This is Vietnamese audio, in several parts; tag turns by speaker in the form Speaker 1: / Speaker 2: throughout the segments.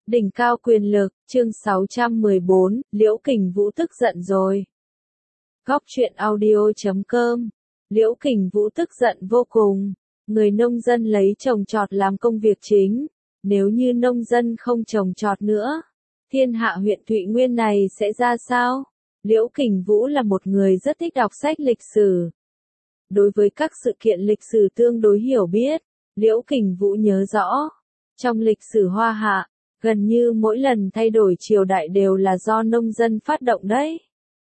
Speaker 1: Đỉnh cao quyền lực, chương 614, Liễu Kình Vũ tức giận rồi. Góc truyện audio.com. Liễu Kình Vũ tức giận vô cùng. Người nông dân lấy trồng trọt làm công việc chính. Nếu như nông dân không trồng trọt nữa, thiên hạ huyện Thụy Nguyên này sẽ ra sao? Liễu Kình Vũ là một người rất thích đọc sách lịch sử. Đối với các sự kiện lịch sử tương đối hiểu biết, Liễu Kình Vũ nhớ rõ. Trong lịch sử Hoa Hạ, gần như mỗi lần thay đổi triều đại đều là do nông dân phát động đấy.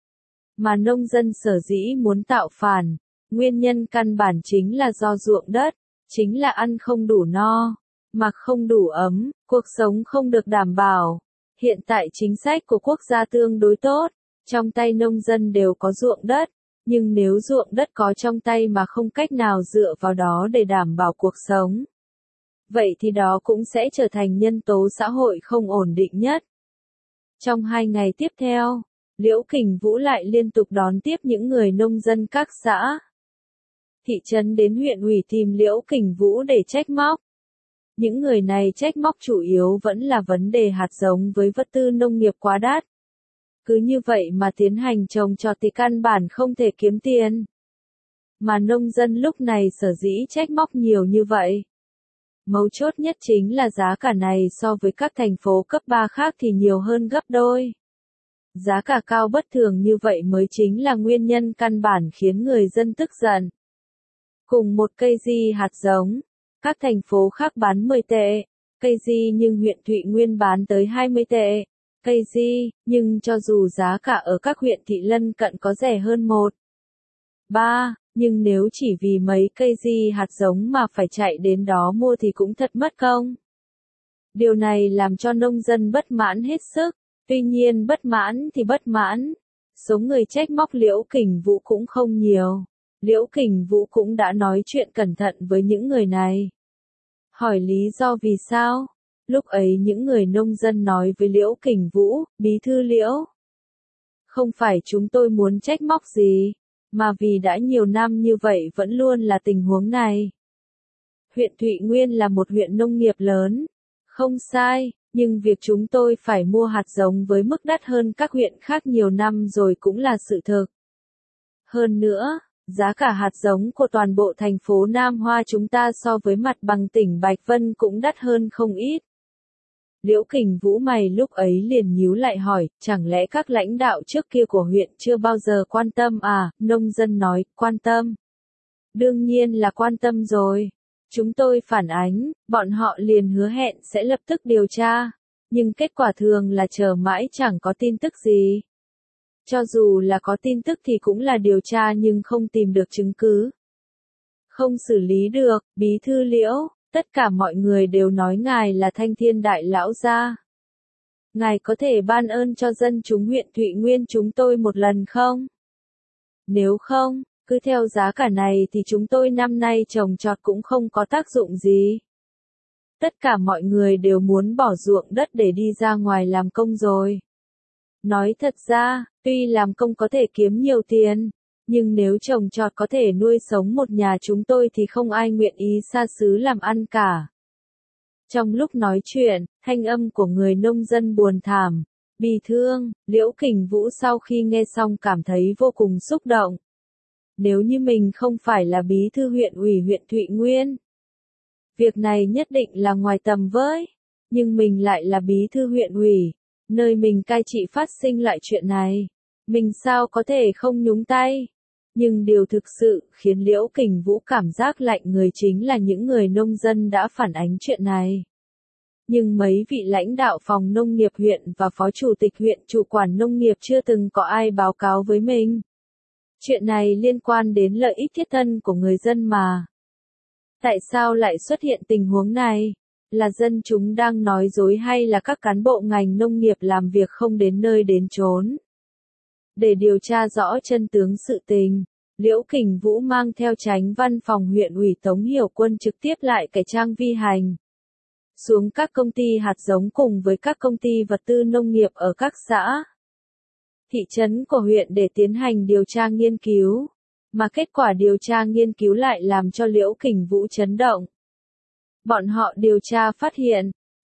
Speaker 1: Mà nông dân sở dĩ muốn tạo phản, nguyên nhân căn bản chính là do ruộng đất, chính là ăn không đủ no, mặc không đủ ấm, cuộc sống không được đảm bảo. Hiện tại chính sách của quốc gia tương đối tốt, trong tay nông dân đều có ruộng đất, nhưng nếu ruộng đất có trong tay mà không cách nào dựa vào đó để đảm bảo cuộc sống, vậy thì đó cũng sẽ trở thành nhân tố xã hội không ổn định nhất. Trong 2 ngày tiếp theo, Liễu Kình Vũ lại liên tục đón tiếp những người nông dân các xã, thị trấn đến huyện ủy tìm Liễu Kình Vũ để trách móc. Những người này trách móc chủ yếu vẫn là vấn đề hạt giống với vật tư nông nghiệp quá đắt. Cứ như vậy mà tiến hành trồng trọt thì căn bản không thể kiếm tiền. Mà nông dân lúc này sở dĩ trách móc nhiều như vậy. Mấu chốt nhất chính là giá cả này so với các thành phố cấp 3 khác thì nhiều hơn gấp đôi. Giá cả cao bất thường như vậy mới chính là nguyên nhân căn bản khiến người dân tức giận. Cùng một cây di hạt giống, các thành phố khác bán 10 tệ, cây di nhưng huyện Thụy Nguyên bán tới 20 tệ, cây di, nhưng cho dù giá cả ở các huyện thị lân cận có rẻ hơn 1, 3, nhưng nếu chỉ vì mấy cây di hạt giống mà phải chạy đến đó mua thì cũng thật mất công. Điều này làm cho nông dân bất mãn hết sức, tuy nhiên bất mãn thì bất mãn. Số người trách móc Liễu Kình Vũ cũng không nhiều. Liễu Kình Vũ cũng đã nói chuyện cẩn thận với những người này. Hỏi lý do vì sao? Lúc ấy những người nông dân nói với Liễu Kình Vũ, Bí thư Liễu. Không phải chúng tôi muốn trách móc gì, mà vì đã nhiều năm như vậy vẫn luôn là tình huống này. Huyện Thụy Nguyên là một huyện nông nghiệp lớn, không sai, nhưng việc chúng tôi phải mua hạt giống với mức đắt hơn các huyện khác nhiều năm rồi cũng là sự thực. Hơn nữa, giá cả hạt giống của toàn bộ thành phố Nam Hoa chúng ta so với mặt bằng tỉnh Bạch Vân cũng đắt hơn không ít. Liễu Kình Vũ mày lúc ấy liền nhíu lại hỏi, chẳng lẽ các lãnh đạo trước kia của huyện chưa bao giờ quan tâm à? Nông dân nói, quan tâm. Đương nhiên là quan tâm rồi. Chúng tôi phản ánh, bọn họ liền hứa hẹn sẽ lập tức điều tra. Nhưng kết quả thường là chờ mãi chẳng có tin tức gì. Cho dù là có tin tức thì cũng là điều tra nhưng không tìm được chứng cứ. Không xử lý được, Bí thư Liễu. Tất cả mọi người đều nói ngài là Thanh Thiên Đại Lão gia. Ngài có thể ban ơn cho dân chúng huyện Thụy Nguyên chúng tôi một lần không? Nếu không, cứ theo giá cả này thì chúng tôi năm nay trồng trọt cũng không có tác dụng gì. Tất cả mọi người đều muốn bỏ ruộng đất để đi ra ngoài làm công rồi. Nói thật ra, tuy làm công có thể kiếm nhiều tiền, nhưng nếu trồng trọt có thể nuôi sống một nhà chúng tôi thì không ai nguyện ý xa xứ làm ăn cả. Trong lúc nói chuyện, thanh âm của người nông dân buồn thảm, bi thương. Liễu Kình Vũ sau khi nghe xong cảm thấy vô cùng xúc động. Nếu như mình không phải là bí thư huyện ủy huyện Thụy Nguyên, việc này nhất định là ngoài tầm với, nhưng mình lại là bí thư huyện ủy, nơi mình cai trị phát sinh lại chuyện này. Mình sao có thể không nhúng tay? Nhưng điều thực sự khiến Liễu Kình Vũ cảm giác lạnh người chính là những người nông dân đã phản ánh chuyện này. Nhưng mấy vị lãnh đạo phòng nông nghiệp huyện và phó chủ tịch huyện chủ quản nông nghiệp chưa từng có ai báo cáo với mình. Chuyện này liên quan đến lợi ích thiết thân của người dân mà. Tại sao lại xuất hiện tình huống này? Là dân chúng đang nói dối hay là các cán bộ ngành nông nghiệp làm việc không đến nơi đến chốn? Để điều tra rõ chân tướng sự tình, Liễu Kình Vũ mang theo chánh văn phòng huyện ủy Tống Hiểu Quân trực tiếp lại cải trang vi hành xuống các công ty hạt giống cùng với các công ty vật tư nông nghiệp ở các xã, thị trấn của huyện để tiến hành điều tra nghiên cứu, mà kết quả điều tra nghiên cứu lại làm cho Liễu Kình Vũ chấn động. Bọn họ điều tra phát hiện,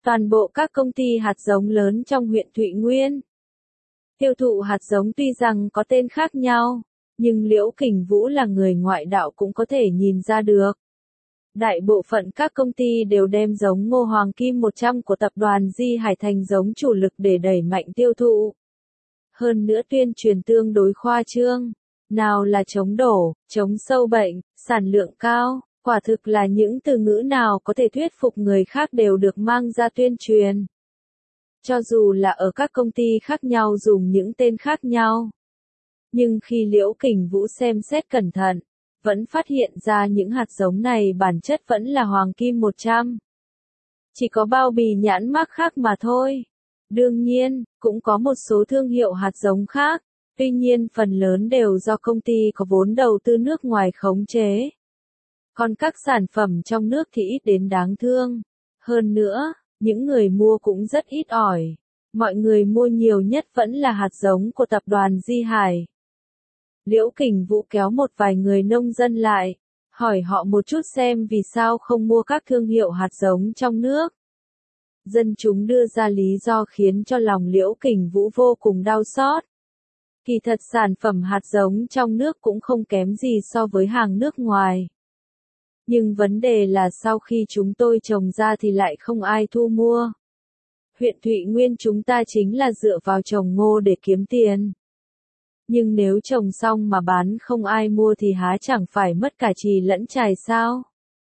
Speaker 1: Toàn bộ các công ty hạt giống lớn trong huyện Thụy Nguyên. Tiêu thụ hạt giống tuy rằng có tên khác nhau, nhưng Liễu Kình Vũ là người ngoại đạo cũng có thể nhìn ra được. Đại bộ phận các công ty đều đem giống ngô hoàng kim 100 của tập đoàn Di Hải thành giống chủ lực để đẩy mạnh tiêu thụ. Hơn nữa tuyên truyền tương đối khoa trương. Nào là chống đổ, chống sâu bệnh, sản lượng cao, quả thực là những từ ngữ nào có thể thuyết phục người khác đều được mang ra tuyên truyền. Cho dù là ở các công ty khác nhau dùng những tên khác nhau. Nhưng khi Liễu Kình Vũ xem xét cẩn thận, vẫn phát hiện ra những hạt giống này bản chất vẫn là hoàng kim 100. Chỉ có bao bì nhãn mác khác mà thôi. Đương nhiên, cũng có một số thương hiệu hạt giống khác, tuy nhiên phần lớn đều do công ty có vốn đầu tư nước ngoài khống chế. Còn các sản phẩm trong nước thì ít đến đáng thương. Hơn nữa, những người mua cũng rất ít ỏi. Mọi người mua nhiều nhất vẫn là hạt giống của tập đoàn Di Hải. Liễu Kình Vũ kéo một vài người nông dân lại, hỏi họ một chút xem vì sao không mua các thương hiệu hạt giống trong nước. Dân chúng đưa ra lý do khiến cho lòng Liễu Kình Vũ vô cùng đau xót. Kỳ thật sản phẩm hạt giống trong nước cũng không kém gì so với hàng nước ngoài. Nhưng vấn đề là sau khi chúng tôi trồng ra thì lại không ai thu mua. Huyện Thụy Nguyên chúng ta chính là dựa vào trồng ngô để kiếm tiền. Nhưng nếu trồng xong mà bán không ai mua thì há chẳng phải mất cả chì lẫn chài sao?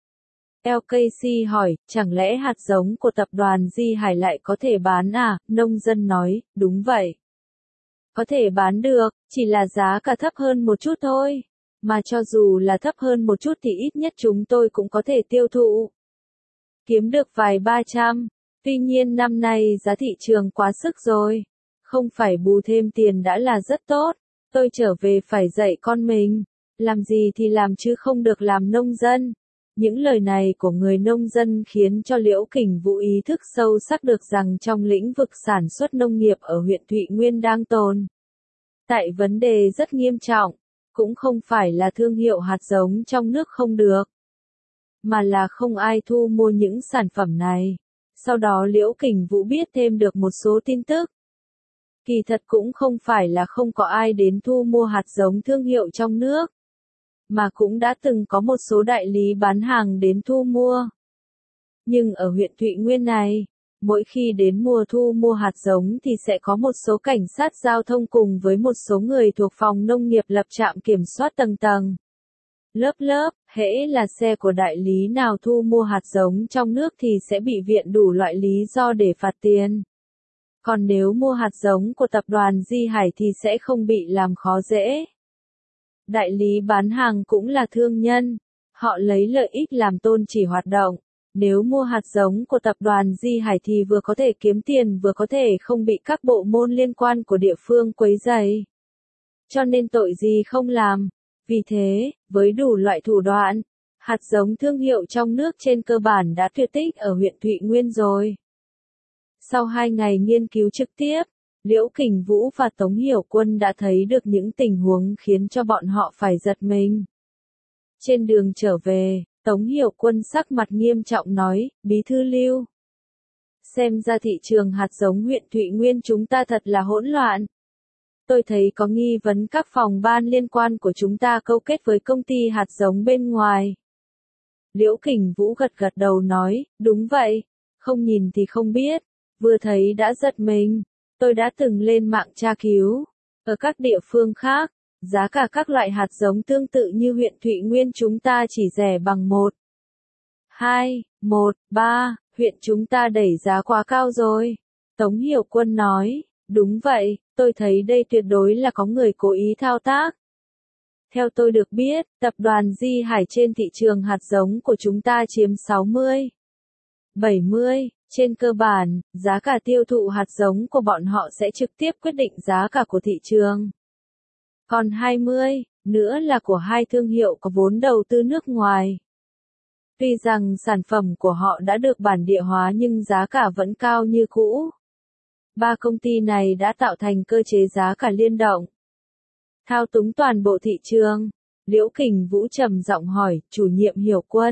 Speaker 1: LKC hỏi, chẳng lẽ hạt giống của tập đoàn Di Hải lại có thể bán à? Nông dân nói, đúng vậy. Có thể bán được, chỉ là giá cả thấp hơn một chút thôi. Mà cho dù là thấp hơn một chút thì ít nhất chúng tôi cũng có thể tiêu thụ. Kiếm được vài 300. Tuy nhiên năm nay giá thị trường quá sức rồi. Không phải bù thêm tiền đã là rất tốt. Tôi trở về phải dạy con mình. Làm gì thì làm chứ không được làm nông dân. Những lời này của người nông dân khiến cho Liễu Kình Vũ ý thức sâu sắc được rằng trong lĩnh vực sản xuất nông nghiệp ở huyện Thụy Nguyên đang tồn tại vấn đề rất nghiêm trọng. Cũng không phải là thương hiệu hạt giống trong nước không được, mà là không ai thu mua những sản phẩm này. Sau đó Liễu Kình Vũ biết thêm được một số tin tức. Kỳ thật cũng không phải là không có ai đến thu mua hạt giống thương hiệu trong nước, mà cũng đã từng có một số đại lý bán hàng đến thu mua. Nhưng ở huyện Thụy Nguyên này, mỗi khi đến mùa thu mua hạt giống thì sẽ có một số cảnh sát giao thông cùng với một số người thuộc phòng nông nghiệp lập trạm kiểm soát tầng tầng. Lớp, hễ là xe của đại lý nào thu mua hạt giống trong nước thì sẽ bị viện đủ loại lý do để phạt tiền. Còn nếu mua hạt giống của tập đoàn Di Hải thì sẽ không bị làm khó dễ. Đại lý bán hàng cũng là thương nhân, họ lấy lợi ích làm tôn chỉ hoạt động. Nếu mua hạt giống của tập đoàn Di Hải thì vừa có thể kiếm tiền vừa có thể không bị các bộ môn liên quan của địa phương quấy rầy. Cho nên tội gì không làm. Vì thế, với đủ loại thủ đoạn, hạt giống thương hiệu trong nước trên cơ bản đã tuyệt tích ở huyện Thụy Nguyên rồi. Sau 2 ngày nghiên cứu trực tiếp, Liễu Kình Vũ và Tống Hiểu Quân đã thấy được những tình huống khiến cho bọn họ phải giật mình. Trên đường trở về, Tống Hiểu Quân sắc mặt nghiêm trọng nói, Bí thư Lưu. Xem ra thị trường hạt giống huyện Thụy Nguyên chúng ta thật là hỗn loạn. Tôi thấy có nghi vấn các phòng ban liên quan của chúng ta câu kết với công ty hạt giống bên ngoài. Liễu Kình Vũ gật gật đầu nói, đúng vậy, không nhìn thì không biết, vừa thấy đã giật mình. Tôi đã từng lên mạng tra cứu, ở các địa phương khác, giá cả các loại hạt giống tương tự như huyện Thụy Nguyên chúng ta chỉ rẻ bằng 1, 2, 1, 3, huyện chúng ta đẩy giá quá cao rồi. Tống Hiểu Quân nói, đúng vậy, tôi thấy đây tuyệt đối là có người cố ý thao tác. Theo tôi được biết, tập đoàn Di Hải trên thị trường hạt giống của chúng ta chiếm 60, 70. Trên cơ bản, giá cả tiêu thụ hạt giống của bọn họ sẽ trực tiếp quyết định giá cả của thị trường. Còn 20, nữa là của 2 thương hiệu có vốn đầu tư nước ngoài. Tuy rằng sản phẩm của họ đã được bản địa hóa nhưng giá cả vẫn cao như cũ. 3 công ty này đã tạo thành cơ chế giá cả liên động, thao túng toàn bộ thị trường. Liễu Kình Vũ trầm giọng hỏi, chủ nhiệm Hiểu Quân,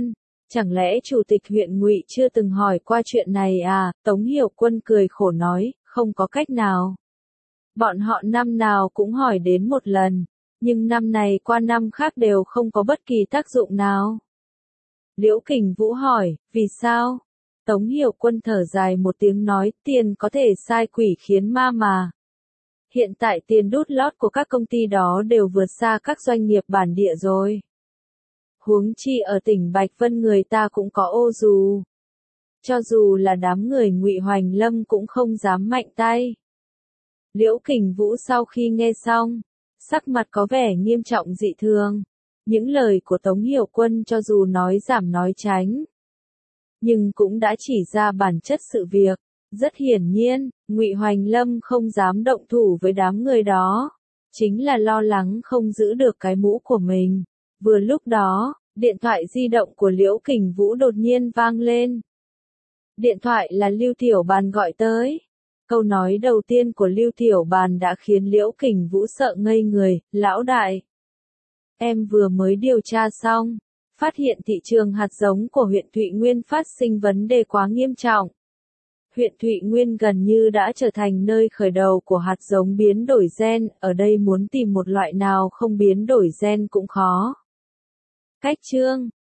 Speaker 1: Chẳng lẽ chủ tịch huyện Ngụy chưa từng hỏi qua chuyện này à? Tống Hiểu Quân cười khổ nói, không có cách nào. Bọn họ năm nào cũng hỏi đến một lần, nhưng năm này qua năm khác đều không có bất kỳ tác dụng nào. Liễu Kình Vũ hỏi, vì sao? Tống Hiểu Quân thở dài một tiếng nói, tiền có thể sai quỷ khiến ma mà. Hiện tại tiền đút lót của các công ty đó đều vượt xa các doanh nghiệp bản địa rồi. Huống chi ở tỉnh Bạch Vân người ta cũng có ô dù. Cho dù là đám người Ngụy Hoành Lâm cũng không dám mạnh tay. Liễu Kình Vũ sau khi nghe xong, sắc mặt có vẻ nghiêm trọng dị thường. Những lời của Tống Hiểu Quân cho dù nói giảm nói tránh, nhưng cũng đã chỉ ra bản chất sự việc. Rất hiển nhiên, Ngụy Hoành Lâm không dám động thủ với đám người đó, chính là lo lắng không giữ được cái mũ của mình. Vừa lúc đó, điện thoại di động của Liễu Kình Vũ đột nhiên vang lên. Điện thoại là Lưu Tiểu Bàn gọi tới. Câu nói đầu tiên của Lưu Tiểu Bàn đã khiến Liễu Kình Vũ sợ ngây người, lão đại. Em vừa mới điều tra xong, phát hiện thị trường hạt giống của huyện Thụy Nguyên phát sinh vấn đề quá nghiêm trọng. Huyện Thụy Nguyên gần như đã trở thành nơi khởi đầu của hạt giống biến đổi gen, ở đây muốn tìm một loại nào không biến đổi gen cũng khó. Cách chương